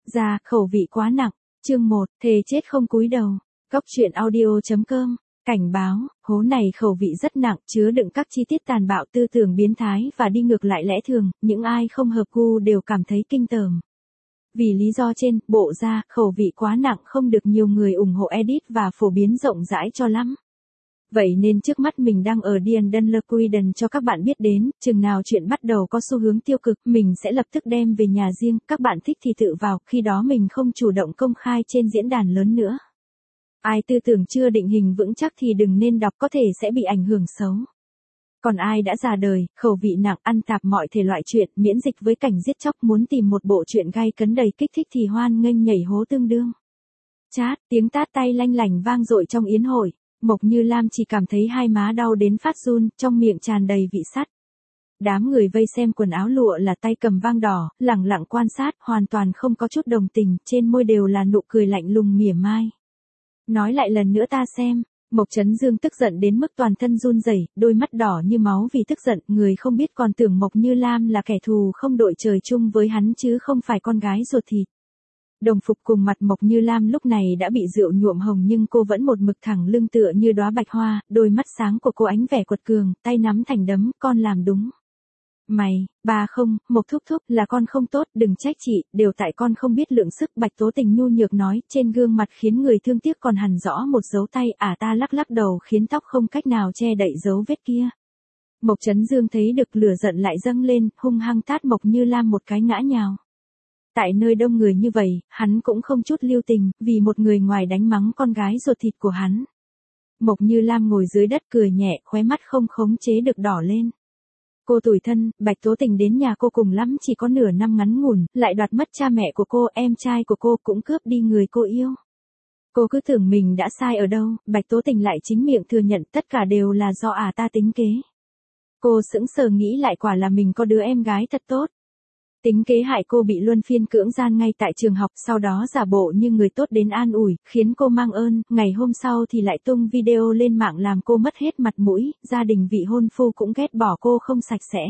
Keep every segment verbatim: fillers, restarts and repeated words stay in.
Ra, khẩu vị quá nặng. Chương một, thề chết không cúi đầu. Góc truyện audio chấm com. Cảnh báo, hố này khẩu vị rất nặng, chứa đựng các chi tiết tàn bạo, tư tưởng biến thái và đi ngược lại lẽ thường, những ai không hợp gu đều cảm thấy kinh tởm. Vì lý do trên, bộ ra, khẩu vị quá nặng không được nhiều người ủng hộ edit và phổ biến rộng rãi cho lắm. Vậy nên trước mắt mình đang ở Dean Dunlequiden cho các bạn biết đến, chừng nào chuyện bắt đầu có xu hướng tiêu cực, mình sẽ lập tức đem về nhà riêng, các bạn thích thì tự vào, khi đó mình không chủ động công khai trên diễn đàn lớn nữa. Ai tư tưởng chưa định hình vững chắc thì đừng nên đọc, có thể sẽ bị ảnh hưởng xấu. Còn ai đã già đời, khẩu vị nặng, ăn tạp mọi thể loại chuyện, miễn dịch với cảnh giết chóc, muốn tìm một bộ truyện gay cấn đầy kích thích thì hoan nghênh nhảy hố tương đương. Chát, tiếng tát tay lanh lảnh vang dội trong yến hội. Mộc Như Lam chỉ cảm thấy hai má đau đến phát run, trong miệng tràn đầy vị sắt. Đám người vây xem quần áo lụa là tay cầm vang đỏ, lẳng lặng quan sát, hoàn toàn không có chút đồng tình, trên môi đều là nụ cười lạnh lùng mỉa mai. Nói lại lần nữa ta xem. Mộc Chấn Dương tức giận đến mức toàn thân run rẩy, đôi mắt đỏ như máu vì tức giận, người không biết còn tưởng Mộc Như Lam là kẻ thù không đội trời chung với hắn chứ không phải con gái ruột thịt. Đồng phục cùng mặt Mộc Như Lam lúc này đã bị rượu nhuộm hồng nhưng cô vẫn một mực thẳng lưng tựa như đóa bạch hoa, đôi mắt sáng của cô ánh vẻ quật cường, tay nắm thành đấm, con làm đúng. Mày, bà không, Mộc thúc thúc, là con không tốt, đừng trách chị, đều tại con không biết lượng sức, Bạch Tố Tình nhu nhược nói, trên gương mặt khiến người thương tiếc còn hằn rõ một dấu tay, à ta lắc lắc đầu khiến tóc không cách nào che đậy dấu vết kia. Mộc Chấn Dương thấy được lửa giận lại dâng lên, hung hăng tát Mộc Như Lam một cái ngã nhào. Tại nơi đông người như vậy, hắn cũng không chút lưu tình, vì một người ngoài đánh mắng con gái ruột thịt của hắn. Mộc Như Lam ngồi dưới đất cười nhẹ, khóe mắt không khống chế được đỏ lên. Cô tủi thân, Bạch Tố Tình đến nhà cô cùng lắm chỉ có nửa năm ngắn ngủn, lại đoạt mất cha mẹ của cô, em trai của cô cũng cướp đi người cô yêu. Cô cứ tưởng mình đã sai ở đâu, Bạch Tố Tình lại chính miệng thừa nhận tất cả đều là do à ta tính kế. Cô sững sờ nghĩ lại quả là mình có đứa em gái thật tốt. Tính kế hại cô bị luân phiên cưỡng gian ngay tại trường học, sau đó giả bộ như người tốt đến an ủi, khiến cô mang ơn, ngày hôm sau thì lại tung video lên mạng làm cô mất hết mặt mũi, gia đình vị hôn phu cũng ghét bỏ cô không sạch sẽ.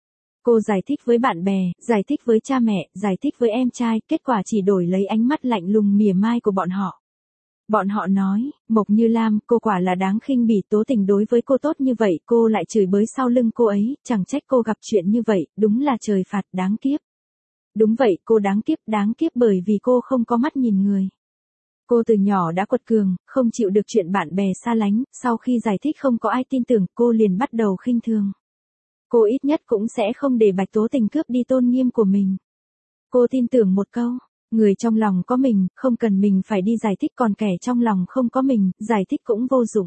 Cô giải thích với bạn bè, giải thích với cha mẹ, giải thích với em trai, kết quả chỉ đổi lấy ánh mắt lạnh lùng mỉa mai của bọn họ. Bọn họ nói, Mộc Như Lam, cô quả là đáng khinh bỉ, Tố Tình đối với cô tốt như vậy, cô lại chửi bới sau lưng cô ấy, chẳng trách cô gặp chuyện như vậy, đúng là trời phạt, đáng kiếp. Đúng vậy, cô đáng kiếp, đáng kiếp bởi vì cô không có mắt nhìn người. Cô từ nhỏ đã quật cường, không chịu được chuyện bạn bè xa lánh, sau khi giải thích không có ai tin tưởng, cô liền bắt đầu khinh thường. Cô ít nhất cũng sẽ không để Bạch Tố Tình cướp đi tôn nghiêm của mình. Cô tin tưởng một câu. Người trong lòng có mình, không cần mình phải đi giải thích, còn kẻ trong lòng không có mình, giải thích cũng vô dụng.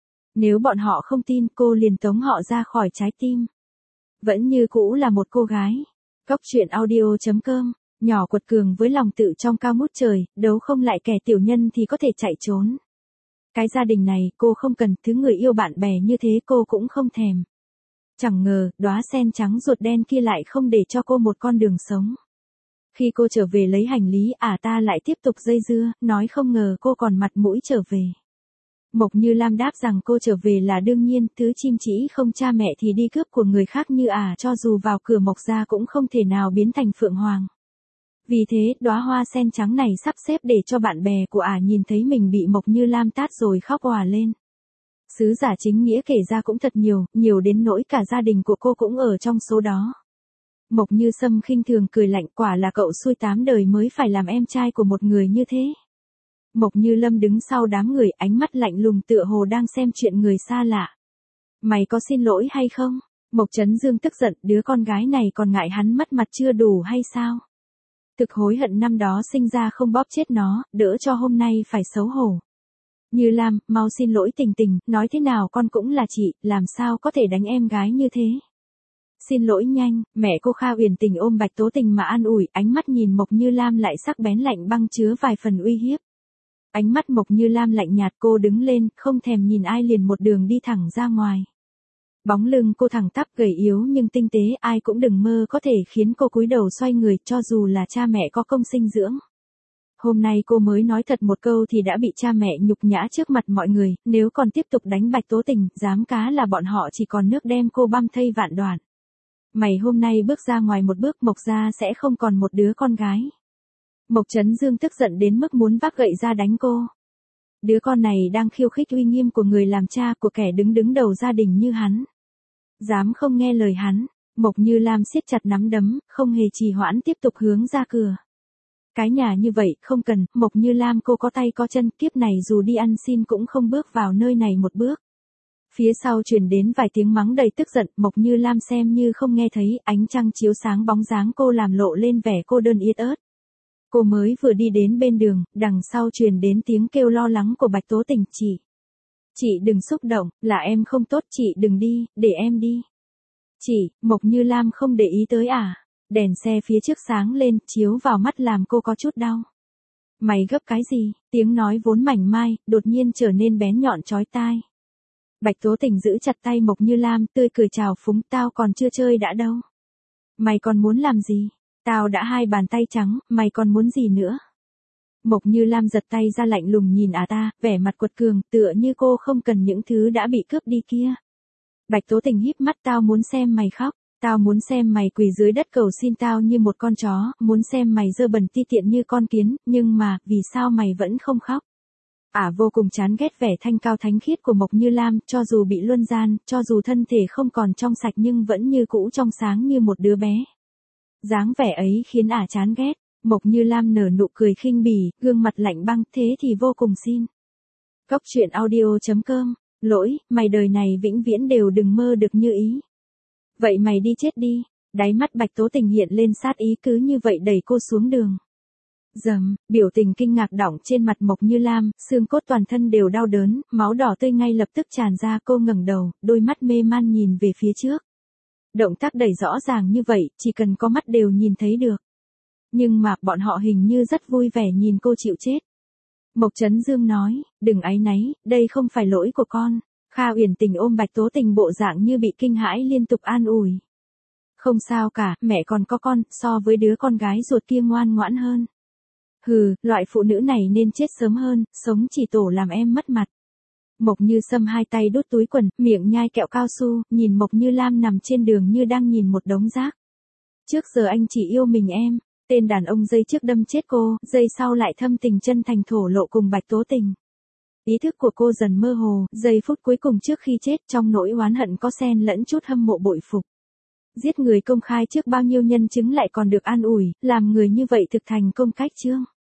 Nếu bọn họ không tin, cô liền tống họ ra khỏi trái tim. Vẫn như cũ là một cô gái. Góc truyện audio chấm com, nhỏ quật cường với lòng tự trong cao ngút trời, đấu không lại kẻ tiểu nhân thì có thể chạy trốn. Cái gia đình này, cô không cần, thứ người yêu bạn bè như thế cô cũng không thèm. Chẳng ngờ, đóa sen trắng ruột đen kia lại không để cho cô một con đường sống. Khi cô trở về lấy hành lý, à ta lại tiếp tục dây dưa, nói không ngờ cô còn mặt mũi trở về. Mộc Như Lam đáp rằng cô trở về là đương nhiên, thứ chim chỉ không cha mẹ thì đi cướp của người khác như à, cho dù vào cửa Mộc gia cũng không thể nào biến thành phượng hoàng. Vì thế, đóa hoa sen trắng này sắp xếp để cho bạn bè của à nhìn thấy mình bị Mộc Như Lam tát rồi khóc òa lên. Sứ giả chính nghĩa kể ra cũng thật nhiều, nhiều đến nỗi cả gia đình của cô cũng ở trong số đó. Mộc Như Sâm khinh thường cười lạnh, quả là cậu xui tám đời mới phải làm em trai của một người như thế. Mộc Như Lâm đứng sau đám người, ánh mắt lạnh lùng tựa hồ đang xem chuyện người xa lạ. Mày có xin lỗi hay không? Mộc Chấn Dương tức giận, đứa con gái này còn ngại hắn mất mặt chưa đủ hay sao? Thực hối hận năm đó sinh ra không bóp chết nó, đỡ cho hôm nay phải xấu hổ. Như Lam, mau xin lỗi Tình Tình, nói thế nào con cũng là chị, làm sao có thể đánh em gái như thế? Xin lỗi nhanh, mẹ cô Kha Uyển Tình ôm Bạch Tố Tình mà an ủi, ánh mắt nhìn Mộc Như Lam lại sắc bén lạnh băng chứa vài phần uy hiếp. Ánh mắt Mộc Như Lam lạnh nhạt, cô đứng lên, không thèm nhìn ai liền một đường đi thẳng ra ngoài. Bóng lưng cô thẳng tắp gầy yếu nhưng tinh tế, ai cũng đừng mơ có thể khiến cô cúi đầu xoay người, cho dù là cha mẹ có công sinh dưỡng. Hôm nay cô mới nói thật một câu thì đã bị cha mẹ nhục nhã trước mặt mọi người, nếu còn tiếp tục đánh Bạch Tố Tình, dám cá là bọn họ chỉ còn nước đem cô băm thây vạn đoạn. Mày hôm nay bước ra ngoài một bước, Mộc gia sẽ không còn một đứa con gái. Mộc Chấn Dương tức giận đến mức muốn vác gậy ra đánh cô. Đứa con này đang khiêu khích uy nghiêm của người làm cha, của kẻ đứng đứng đầu gia đình như hắn. Dám không nghe lời hắn, Mộc Như Lam siết chặt nắm đấm, không hề trì hoãn tiếp tục hướng ra cửa. Cái nhà như vậy, không cần, Mộc Như Lam cô có tay có chân, kiếp này dù đi ăn xin cũng không bước vào nơi này một bước. Phía sau truyền đến vài tiếng mắng đầy tức giận, Mộc Như Lam xem như không nghe thấy, ánh trăng chiếu sáng bóng dáng cô làm lộ lên vẻ cô đơn yết ớt. Cô mới vừa đi đến bên đường, đằng sau truyền đến tiếng kêu lo lắng của Bạch Tố Tình, chị. Chị đừng xúc động, là em không tốt, chị đừng đi, để em đi. Chị, Mộc Như Lam không để ý tới à? Đèn xe phía trước sáng lên, chiếu vào mắt làm cô có chút đau. Mày gấp cái gì? Tiếng nói vốn mảnh mai, đột nhiên trở nên bén nhọn chói tai. Bạch Tố Tình giữ chặt tay Mộc Như Lam, tươi cười chào phúng, tao còn chưa chơi đã đâu. Mày còn muốn làm gì? Tao đã hai bàn tay trắng, mày còn muốn gì nữa? Mộc Như Lam giật tay ra lạnh lùng nhìn à ta, vẻ mặt quật cường, tựa như cô không cần những thứ đã bị cướp đi kia. Bạch Tố Tình híp mắt, tao muốn xem mày khóc, tao muốn xem mày quỳ dưới đất cầu xin tao như một con chó, muốn xem mày dơ bẩn ti tiện như con kiến, nhưng mà, vì sao mày vẫn không khóc? Ả à, vô cùng chán ghét vẻ thanh cao thánh khiết của Mộc Như Lam, cho dù bị luân gian, cho dù thân thể không còn trong sạch nhưng vẫn như cũ trong sáng như một đứa bé. Dáng vẻ ấy khiến Ả à chán ghét. Mộc Như Lam nở nụ cười khinh bỉ, gương mặt lạnh băng, thế thì vô cùng xin. Góc truyện audio chấm com, lỗi, mày đời này vĩnh viễn đều đừng mơ được như ý. Vậy mày đi chết đi. Đáy mắt Bạch Tố Tình hiện lên sát ý, cứ như vậy đẩy cô xuống đường. Dầm, biểu tình kinh ngạc đọng trên mặt Mộc Như Lam, xương cốt toàn thân đều đau đớn, máu đỏ tươi ngay lập tức tràn ra, cô ngẩng đầu, đôi mắt mê man nhìn về phía trước. Động tác đẩy rõ ràng như vậy, chỉ cần có mắt đều nhìn thấy được. Nhưng mà, bọn họ hình như rất vui vẻ nhìn cô chịu chết. Mộc Chấn Dương nói, đừng áy náy, đây không phải lỗi của con. Kha Uyển Tình ôm Bạch Tố Tình bộ dạng như bị kinh hãi liên tục an ủi. Không sao cả, mẹ còn có con, so với đứa con gái ruột kia ngoan ngoãn hơn. Hừ, loại phụ nữ này nên chết sớm hơn, sống chỉ tổ làm em mất mặt. Mộc Như Sâm hai tay đút túi quần, miệng nhai kẹo cao su, nhìn Mộc Như Lam nằm trên đường như đang nhìn một đống rác. Trước giờ anh chỉ yêu mình em, tên đàn ông giây trước đâm chết cô, giây sau lại thâm tình chân thành thổ lộ cùng Bạch Tố Tình. Ý thức của cô dần mơ hồ, giây phút cuối cùng trước khi chết trong nỗi oán hận có xen lẫn chút hâm mộ bội phục. Giết người công khai trước bao nhiêu nhân chứng lại còn được an ủi, làm người như vậy thực thành công cách chương.